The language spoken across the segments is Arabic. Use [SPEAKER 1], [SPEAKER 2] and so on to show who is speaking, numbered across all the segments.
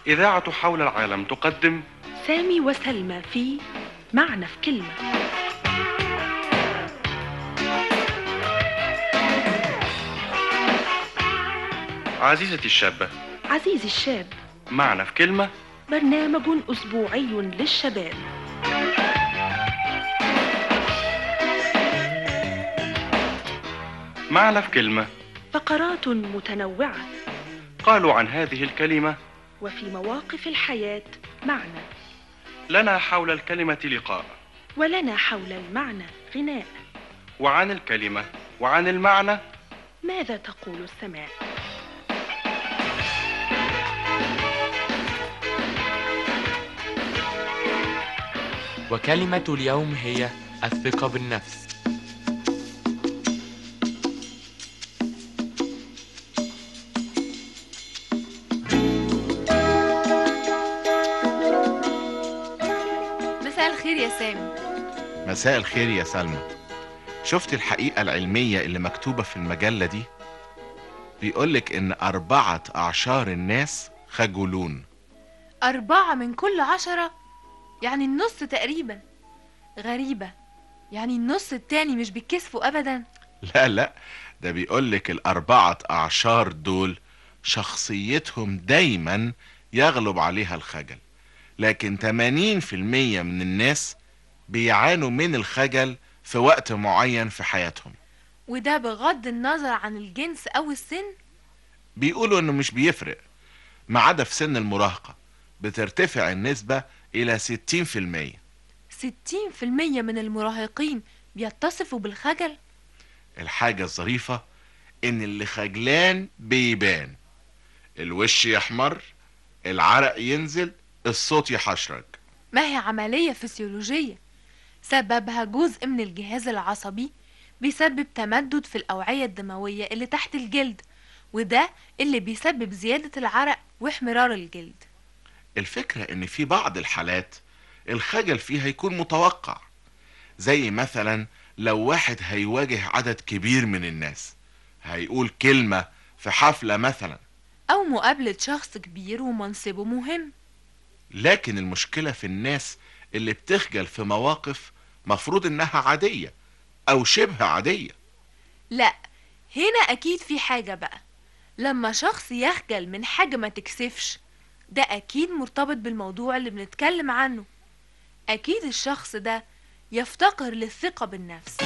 [SPEAKER 1] إذاعة حول العالم تقدم
[SPEAKER 2] سامي وسلمى في معنى في كلمة.
[SPEAKER 1] عزيزتي الشابة،
[SPEAKER 2] عزيزي الشاب،
[SPEAKER 1] معنى في كلمة،
[SPEAKER 2] برنامج أسبوعي للشباب.
[SPEAKER 1] معنى في كلمة،
[SPEAKER 2] فقرات متنوعة،
[SPEAKER 1] قالوا عن هذه الكلمة
[SPEAKER 2] وفي مواقف الحياة معنى،
[SPEAKER 1] لنا حول الكلمة لقاء،
[SPEAKER 2] ولنا حول المعنى غناء،
[SPEAKER 1] وعن الكلمة وعن المعنى
[SPEAKER 2] ماذا تقول السماء؟
[SPEAKER 3] وكلمة اليوم هي الثقة بالنفس.
[SPEAKER 4] مساء الخير يا سامي.
[SPEAKER 5] مساء الخير يا سلمى. شفت الحقيقة العلمية اللي مكتوبة في المجلة دي؟ بيقولك إن 4 أعشار الناس خجولون.
[SPEAKER 4] 4 من كل 10، يعني النص تقريبا. غريبة، يعني النص التاني مش بيتكسفوا أبدا.
[SPEAKER 5] لا، ده بيقولك 4 أعشار دول شخصيتهم دايما يغلب عليها الخجل، لكن 80% من الناس بيعانوا من الخجل في وقت معين في حياتهم.
[SPEAKER 4] وده بغض النظر عن الجنس أو السن.
[SPEAKER 5] بيقولوا إنه مش بيفرق، ما عدا في سن المراهقة بترتفع النسبة إلى 60%.
[SPEAKER 4] 60% من المراهقين بيتصفوا بالخجل.
[SPEAKER 5] الحاجة الظريفة إن اللي خجلان بيبان، الوش يحمر، العرق ينزل، الصوت يحشرج.
[SPEAKER 4] ما هي عملية فسيولوجية سببها جزء من الجهاز العصبي بيسبب تمدد في الأوعية الدموية اللي تحت الجلد، وده اللي بيسبب زيادة العرق واحمرار الجلد.
[SPEAKER 5] الفكرة إن في بعض الحالات الخجل فيها يكون متوقع، زي مثلا لو واحد هيواجه عدد كبير من الناس، هيقول كلمة في حفلة مثلا،
[SPEAKER 4] أو مقابلة شخص كبير ومنصبه مهم.
[SPEAKER 5] لكن المشكلة في الناس اللي بتخجل في مواقف مفروض إنها عادية أو شبه عادية.
[SPEAKER 4] لا، هنا أكيد في حاجة بقى. لما شخص يخجل من حاجة ما تكسفش، ده أكيد مرتبط بالموضوع اللي بنتكلم عنه. أكيد الشخص ده يفتقر للثقة بالنفس.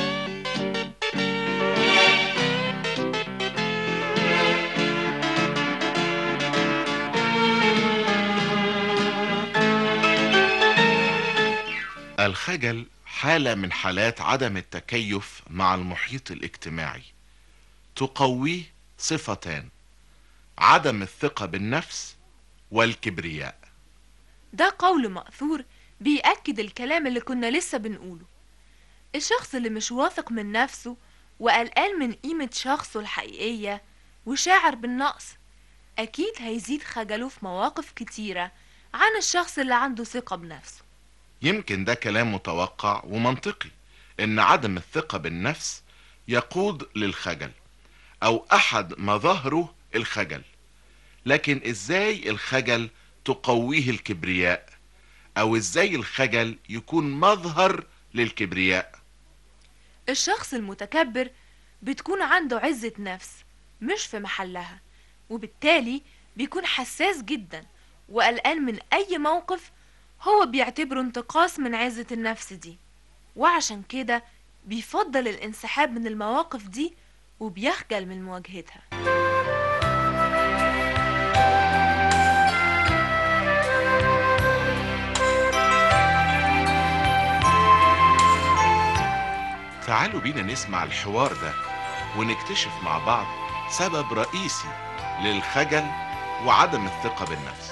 [SPEAKER 5] الخجل حالة من حالات عدم التكيف مع المحيط الاجتماعي، تقويه صفتان: عدم الثقة بالنفس والكبرياء.
[SPEAKER 4] ده قول مأثور بيأكد الكلام اللي كنا لسه بنقوله. الشخص اللي مش واثق من نفسه وقلقان من قيمة شخصه الحقيقية وشاعر بالنقص، أكيد هيزيد خجله في مواقف كتيرة عن الشخص اللي عنده ثقة بنفسه.
[SPEAKER 5] يمكن ده كلام متوقع ومنطقي، إن عدم الثقة بالنفس يقود للخجل أو أحد مظاهره الخجل. لكن إزاي الخجل تقويه الكبرياء، أو إزاي الخجل يكون مظهر للكبرياء؟
[SPEAKER 4] الشخص المتكبر بتكون عنده عزة نفس مش في محلها، وبالتالي بيكون حساس جدا وقلقان من أي موقف هو بيعتبره انتقاص من عزة النفس دي، وعشان كده بيفضل الانسحاب من المواقف دي وبيخجل من مواجهتها.
[SPEAKER 5] تعالوا بينا نسمع الحوار ده ونكتشف مع بعض سبب رئيسي للخجل وعدم الثقة بالنفس.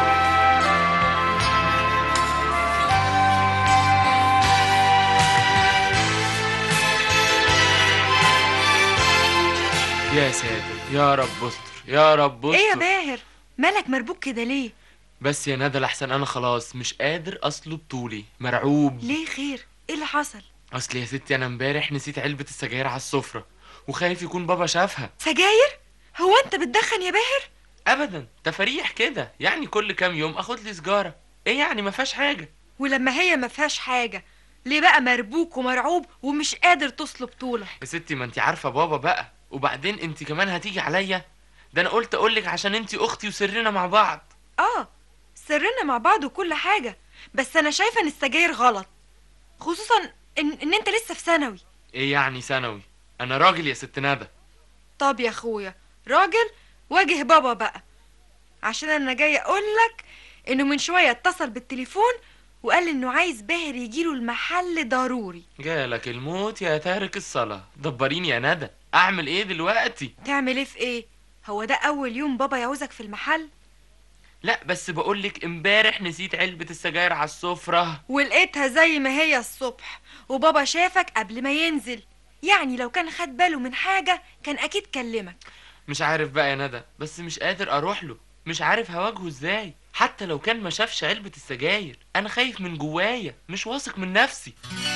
[SPEAKER 3] يا ساتر، يا رب استر، يا رب استر.
[SPEAKER 6] ايه يا باهر، مالك مربوك كده ليه؟
[SPEAKER 3] بس يا ندى لحسن انا خلاص مش قادر اصلب طولي، مرعوب.
[SPEAKER 6] ليه خير؟ ايه اللي حصل؟
[SPEAKER 3] اصل يا ستي انا امبارح نسيت علبة السجاير على السفرة، وخايف يكون بابا شافها.
[SPEAKER 6] سجاير؟ هو انت بتدخن يا باهر؟
[SPEAKER 3] ابدا، تفاريح كده يعني، كل كام يوم اخد لي سجارة. ايه يعني، ما فيهاش حاجة.
[SPEAKER 6] ولما هي ما فيهاش حاجة، ليه بقى مربوك ومرعوب ومش قادر تصلب طولك؟
[SPEAKER 3] يا ستي ما انت عارفة بابا بقى، وبعدين انت كمان هتيجي عليا. ده انا قلت اقولك عشان انت اختي وسرنا مع بعض.
[SPEAKER 6] اه، سرنا مع بعض وكل حاجة، بس انا شايفة ان السجاير غلط، خصوصا ان انت لسه في ثانوي.
[SPEAKER 3] ايه يعني ثانوي؟ انا راجل يا ست ندى.
[SPEAKER 6] طب يا اخويا، راجل واجه بابا بقى، عشان انا جاي اقولك انه من شوية اتصل بالتليفون وقال انه عايز باهر يجيله المحل ضروري.
[SPEAKER 3] جالك الموت يا تارك الصلاة، دبريني يا ندى، اعمل ايه دلوقتي؟
[SPEAKER 6] تعمل ايه في ايه؟ هو ده اول يوم بابا يعوزك في المحل؟
[SPEAKER 3] لا بس بقولك امبارح نسيت علبة السجاير على السفرة.
[SPEAKER 6] ولقيتها زي ما هي الصبح، وبابا شافك قبل ما ينزل، يعني لو كان خد باله من حاجة كان اكيد كلمك.
[SPEAKER 3] مش عارف بقى يا ندى، بس مش قادر اروح له، مش عارف هواجهه ازاي. حتى لو كان ما شافش علبة السجاير انا خايف من جوايا، مش واثق من نفسي.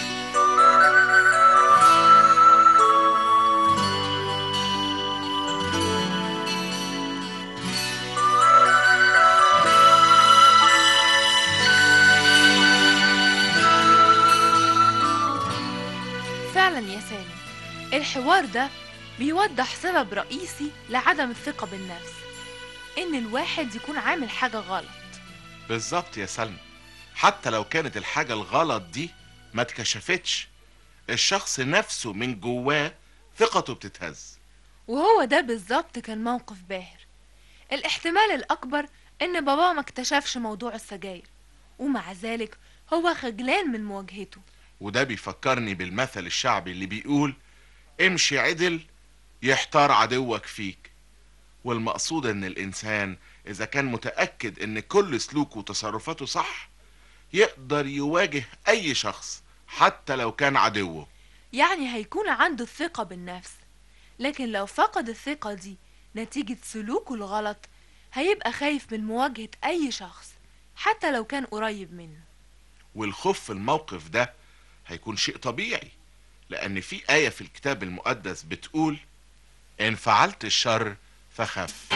[SPEAKER 4] فعلا يا سالم، الحوار ده بيوضح سبب رئيسي لعدم الثقة بالنفس، إن الواحد يكون عامل حاجة غلط.
[SPEAKER 5] بالظبط يا سلمى، حتى لو كانت الحاجة الغلط دي ما اتكشفتش، الشخص نفسه من جواه ثقته بتتهز.
[SPEAKER 4] وهو ده بالظبط كان موقف باهر. الاحتمال الأكبر إن بابا ما اكتشفش موضوع السجاير، ومع ذلك هو خجلان من مواجهته.
[SPEAKER 5] وده بيفكرني بالمثل الشعبي اللي بيقول امشي عدل يحتار عدوك فيك. والمقصود ان الانسان اذا كان متأكد ان كل سلوكه وتصرفاته صح، يقدر يواجه اي شخص حتى لو كان عدوه.
[SPEAKER 4] يعني هيكون عنده الثقة بالنفس، لكن لو فقد الثقة دي نتيجة سلوكه الغلط، هيبقى خايف من مواجهة أي شخص حتى لو كان قريب منه.
[SPEAKER 5] والخوف في الموقف ده هيكون شيء طبيعي، لأن في آية في الكتاب المقدس بتقول إن فعلت الشر فخف.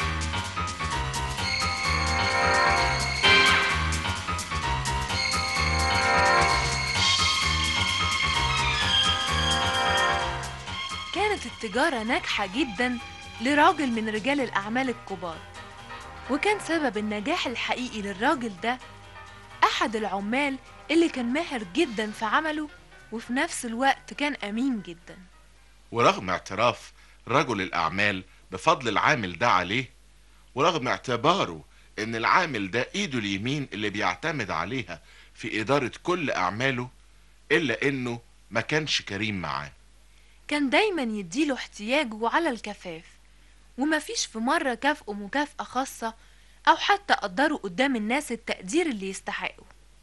[SPEAKER 4] كانت التجارة ناجحة جدا لراجل من رجال الأعمال الكبار، وكان سبب النجاح الحقيقي للراجل ده أحد العمال اللي كان ماهر جدا في عمله، وفي نفس الوقت كان أمين جدا.
[SPEAKER 5] ورغم اعتراف رجل الأعمال بفضل العامل ده عليه، ورغم اعتباره إن العامل ده إيده اليمين اللي بيعتمد عليها في إدارة كل أعماله، إلا إنه ما كانش كريم معاه.
[SPEAKER 4] كان دايما يديله احتياجه على الكفاف، ومفيش في مرة كافئه مكافأة خاصة أو حتى قدره قدام الناس التقدير اللي يستحقه.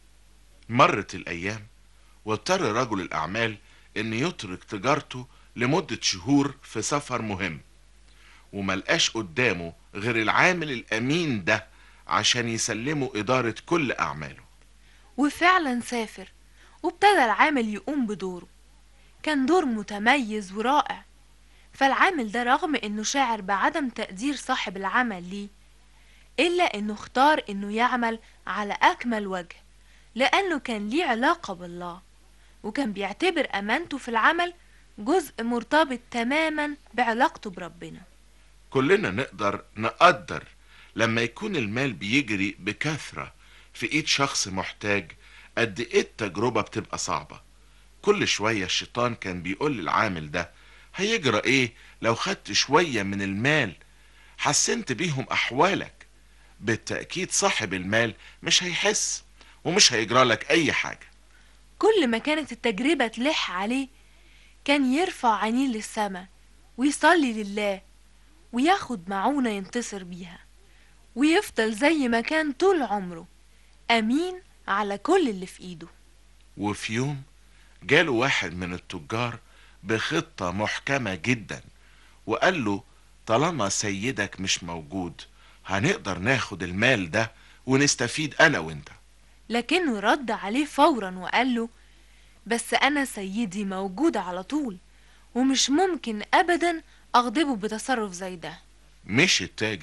[SPEAKER 5] مرت الأيام واضطر رجل الأعمال إن يترك تجارته لمدة شهور في سفر مهم، وملقاش قدامه غير العامل الأمين ده عشان يسلمه إدارة كل أعماله.
[SPEAKER 4] وفعلا سافر، وابتدى العامل يقوم بدوره. كان دور متميز ورائع، فالعامل ده رغم انه شاعر بعدم تقدير صاحب العمل ليه، الا انه اختار انه يعمل على اكمل وجه، لانه كان ليه علاقة بالله، وكان بيعتبر امانته في العمل جزء مرتبط تماما بعلاقته بربنا.
[SPEAKER 5] كلنا نقدر نقدر لما يكون المال بيجري بكثرة في ايد شخص محتاج قد ايه التجربة بتبقى صعبة. كل شوية الشيطان كان بيقول للعامل ده هيجرى ايه لو خدت شوية من المال حسنت بيهم احوالك. بالتأكيد صاحب المال مش هيحس ومش هيجرى لك اي حاجة.
[SPEAKER 4] كل ما كانت التجربة تلح عليه كان يرفع عينيه للسماء ويصلي لله، وياخد معونة ينتصر بيها، ويفضل زي ما كان طول عمره أمين على كل اللي في إيده.
[SPEAKER 5] وفي يوم جاله واحد من التجار بخطة محكمة جدا، وقال له طالما سيدك مش موجود هنقدر ناخد المال ده ونستفيد انا وانت.
[SPEAKER 4] لكنه رد عليه فورا وقال له بس أنا سيدي موجود على طول، ومش ممكن أبدا أغضبه بتصرف زي ده.
[SPEAKER 5] مشي التاجر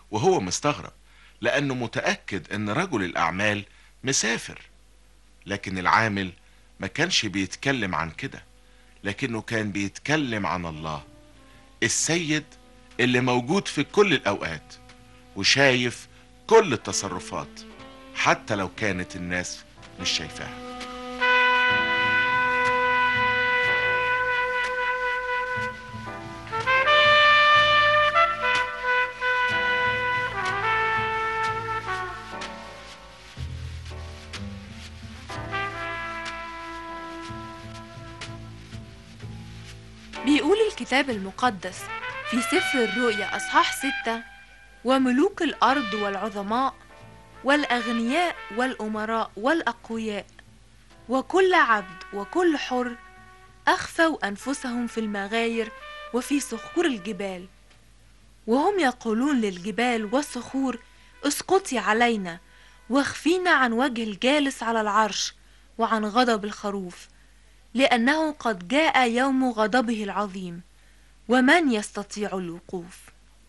[SPEAKER 5] وهو مستغرب لأنه متأكد إن رجل الأعمال مسافر. لكن العامل ما كانش بيتكلم عن كده، لكنه كان بيتكلم عن الله السيد اللي موجود في كل الأوقات وشايف كل التصرفات حتى لو كانت الناس مش شايفاها.
[SPEAKER 4] بيقول الكتاب المقدس في سفر الرؤيا أصحاح 6: وملوك الأرض والعظماء والأغنياء والأمراء والأقوياء وكل عبد وكل حر أخفوا أنفسهم في المغاير وفي صخور الجبال، وهم يقولون للجبال والصخور: اسقطي علينا واخفينا عن وجه الجالس على العرش وعن غضب الخروف، لأنه قد جاء يوم غضبه العظيم، ومن يستطيع الوقوف.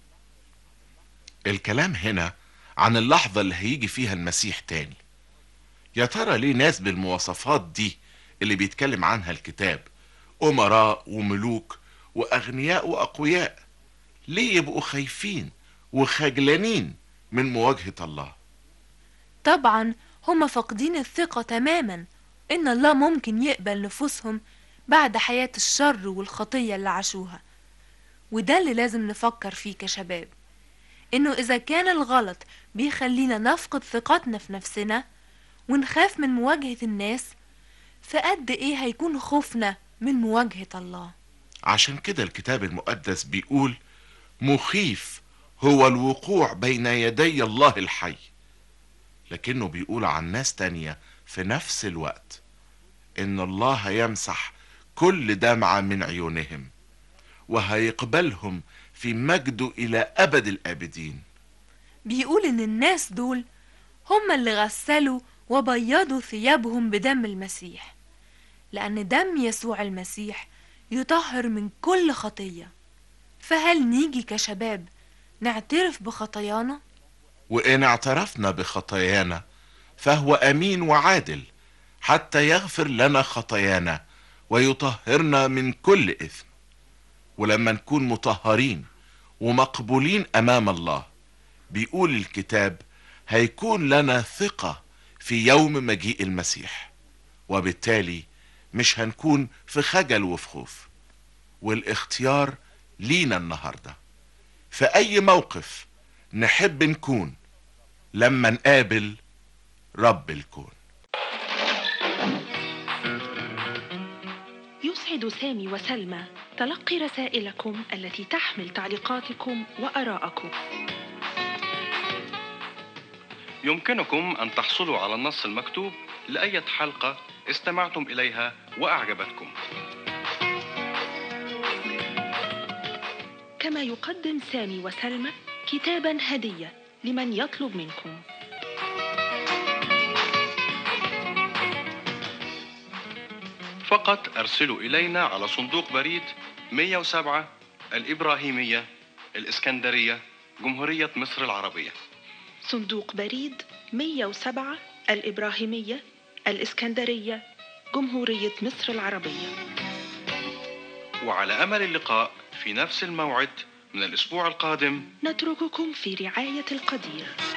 [SPEAKER 5] الكلام هنا عن اللحظة اللي هيجي فيها المسيح تاني. يا ترى ليه ناس بالمواصفات دي اللي بيتكلم عنها الكتاب، أمراء وملوك وأغنياء وأقوياء، ليه يبقوا خايفين وخجلانين من مواجهة الله؟
[SPEAKER 4] طبعا هم فاقدين الثقة تماما إن الله ممكن يقبل نفوسهم بعد حياة الشر والخطية اللي عاشوها. وده اللي لازم نفكر فيه كشباب، إنه إذا كان الغلط بيخلينا نفقد ثقتنا في نفسنا ونخاف من مواجهة الناس، فقد إيه هيكون خوفنا من مواجهة الله.
[SPEAKER 5] عشان كده الكتاب المقدس بيقول: مخيف هو الوقوع بين يدي الله الحي. لكنه بيقول عن ناس تانية في نفس الوقت إن الله هيمسح كل دمعة من عيونهم وهيقبلهم في مجده إلى أبد الآبدين.
[SPEAKER 4] بيقول إن الناس دول هم اللي غسلوا وبيضوا ثيابهم بدم المسيح، لأن دم يسوع المسيح يطهر من كل خطية. فهل نيجي كشباب نعترف بخطايانا؟
[SPEAKER 5] وإن اعترفنا بخطايانا فهو أمين وعادل حتى يغفر لنا خطايانا ويطهرنا من كل إثم. ولما نكون مطهرين ومقبولين أمام الله، بيقول الكتاب هيكون لنا ثقة في يوم مجيء المسيح، وبالتالي مش هنكون في خجل وفي خوف. والاختيار لينا النهاردة في أي موقف نحب نكون لما نقابل رب الكون.
[SPEAKER 2] يسعد سامي وسلمى تلقي رسائلكم التي تحمل تعليقاتكم وآراءكم.
[SPEAKER 1] يمكنكم أن تحصلوا على النص المكتوب لأية حلقة استمعتم إليها وأعجبتكم.
[SPEAKER 2] كما يقدم سامي وسلمى كتابا هدية لمن يطلب منكم.
[SPEAKER 1] فقط أرسلوا إلينا على صندوق بريد 107 الإبراهيمية، الإسكندرية، جمهورية مصر العربية.
[SPEAKER 2] صندوق بريد 107 الإبراهيمية، الإسكندرية، جمهورية مصر العربية.
[SPEAKER 1] وعلى أمل اللقاء في نفس الموعد من الأسبوع القادم.
[SPEAKER 2] نترككم في رعاية القدير.